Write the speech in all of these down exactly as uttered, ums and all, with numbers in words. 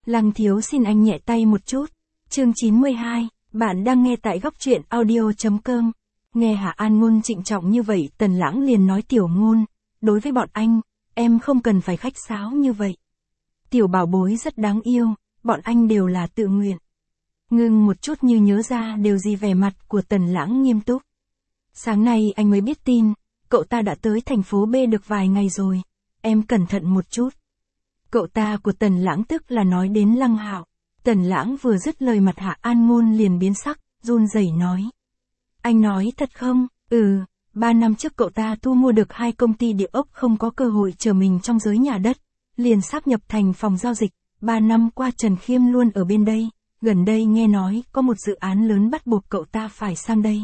Lăng thiếu xin anh nhẹ tay một chút. Chương chín mươi hai, bạn đang nghe tại góc truyện audio chấm com. Nghe Hạ An Ngôn trịnh trọng như vậy, Tần Lãng liền nói Tiểu Ngôn, đối với bọn anh, em không cần phải khách sáo như vậy. Tiểu bảo bối rất đáng yêu, bọn anh đều là tự nguyện. Ngưng một chút như nhớ ra điều gì, vẻ mặt của Tần Lãng nghiêm túc. Sáng nay anh mới biết tin, cậu ta đã tới thành phố B được vài ngày rồi, em cẩn thận một chút. Cậu ta của Tần Lãng tức là nói đến Lăng Hạo. Tần Lãng vừa dứt lời mặt Hạ An Ngôn liền biến sắc, run rẩy nói. Anh nói thật không? Ừ, ba năm trước cậu ta thu mua được hai công ty địa ốc, không có cơ hội trở mình trong giới nhà đất, liền sáp nhập thành phòng giao dịch. Ba năm qua Trần Khiêm luôn ở bên đây, gần đây nghe nói có một dự án lớn bắt buộc cậu ta phải sang đây.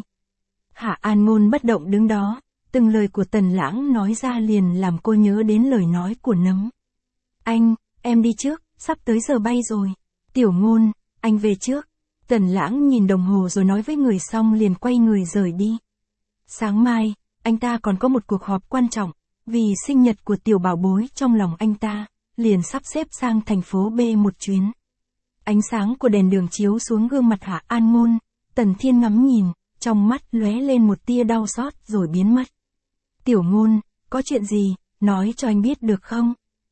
Hạ An Ngôn bất động đứng đó, từng lời của Tần Lãng nói ra liền làm cô nhớ đến lời nói của Nấm. Anh, em đi trước, sắp tới giờ bay rồi. Tiểu Ngôn, anh về trước. Tần Lãng nhìn đồng hồ rồi nói với người xong liền quay người rời đi. Sáng mai, anh ta còn có một cuộc họp quan trọng, vì sinh nhật của tiểu bảo bối trong lòng anh ta, liền sắp xếp sang thành phố B một chuyến. Ánh sáng của đèn đường chiếu xuống gương mặt Hạ An Ngôn, Tần Thiên ngắm nhìn, trong mắt lóe lên một tia đau xót rồi biến mất. Tiểu Ngôn, có chuyện gì, nói cho anh biết được không?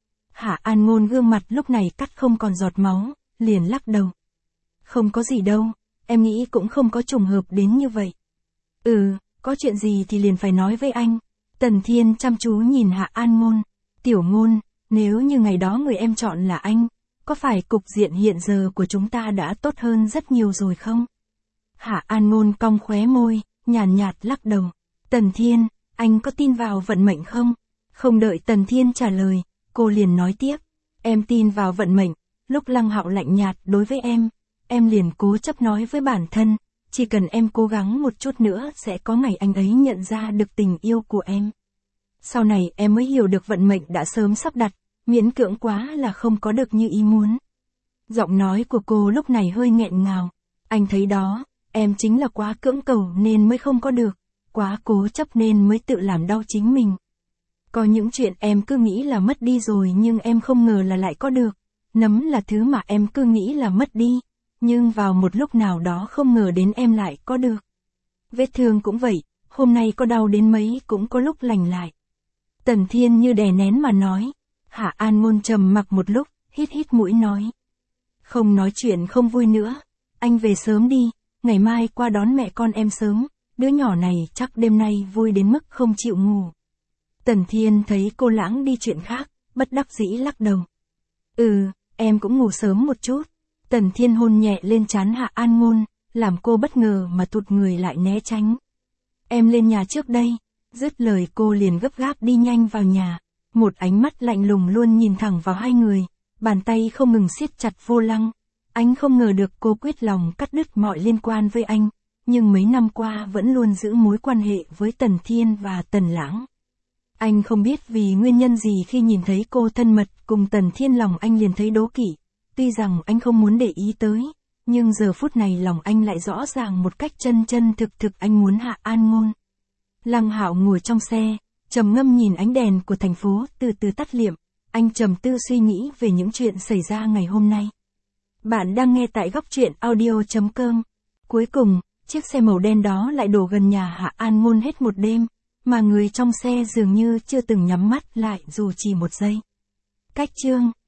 Hạ An Ngôn gương mặt lúc này cắt không còn giọt máu, liền lắc đầu. Không có gì đâu, em nghĩ cũng không có trùng hợp đến như vậy. Ừ, có chuyện gì thì liền phải nói với anh. Tần Thiên chăm chú nhìn Hạ An Ngôn. Tiểu Ngôn, nếu như ngày đó người em chọn là anh, có phải cục diện hiện giờ của chúng ta đã tốt hơn rất nhiều rồi không? Hạ An Ngôn cong khóe môi, nhàn nhạt, nhạt lắc đầu. Tần Thiên, anh có tin vào vận mệnh không? Không đợi Tần Thiên trả lời, cô liền nói tiếp. Em tin vào vận mệnh. Lúc Lăng Hạo lạnh nhạt đối với em, em liền cố chấp nói với bản thân, chỉ cần em cố gắng một chút nữa sẽ có ngày anh ấy nhận ra được tình yêu của em. Sau này em mới hiểu được vận mệnh đã sớm sắp đặt, miễn cưỡng quá là không có được như ý muốn. Giọng nói của cô lúc này hơi nghẹn ngào. Anh thấy đó, em chính là quá cưỡng cầu nên mới không có được, quá cố chấp nên mới tự làm đau chính mình. Có những chuyện em cứ nghĩ là mất đi rồi nhưng em không ngờ là lại có được. Nấm là thứ mà em cứ nghĩ là mất đi, nhưng vào một lúc nào đó không ngờ đến em lại có được. Vết thương cũng vậy, hôm nay có đau đến mấy cũng có lúc lành lại. Tần Thiên như đè nén mà nói. Hạ An Ngôn trầm mặc một lúc, hít hít mũi nói. Không nói chuyện không vui nữa, anh về sớm đi, ngày mai qua đón mẹ con em sớm, đứa nhỏ này chắc đêm nay vui đến mức không chịu ngủ. Tần Thiên thấy cô Lãng đi chuyện khác, bất đắc dĩ lắc đầu. Ừ, em cũng ngủ sớm một chút. Tần Thiên hôn nhẹ lên trán Hạ An Ngôn, làm cô bất ngờ mà tụt người lại né tránh. Em lên nhà trước đây. Dứt lời cô liền gấp gáp đi nhanh vào nhà. Một ánh mắt lạnh lùng luôn nhìn thẳng vào hai người, bàn tay không ngừng siết chặt vô lăng. Anh không ngờ được cô quyết lòng cắt đứt mọi liên quan với anh, nhưng mấy năm qua vẫn luôn giữ mối quan hệ với Tần Thiên và Tần Lãng. Anh không biết vì nguyên nhân gì khi nhìn thấy cô thân mật cùng Tần Thiên lòng anh liền thấy đố kỵ. Tuy rằng anh không muốn để ý tới, nhưng giờ phút này lòng anh lại rõ ràng một cách chân chân thực thực anh muốn Hạ An Ngôn. Lăng Hạo ngồi trong xe, trầm ngâm nhìn ánh đèn của thành phố từ từ tắt liệm, anh trầm tư suy nghĩ về những chuyện xảy ra ngày hôm nay. Bạn đang nghe tại góc truyện audio chấm com. Cuối cùng, chiếc xe màu đen đó lại đổ gần nhà Hạ An Ngôn hết một đêm, mà người trong xe dường như chưa từng nhắm mắt lại dù chỉ một giây. Cách chương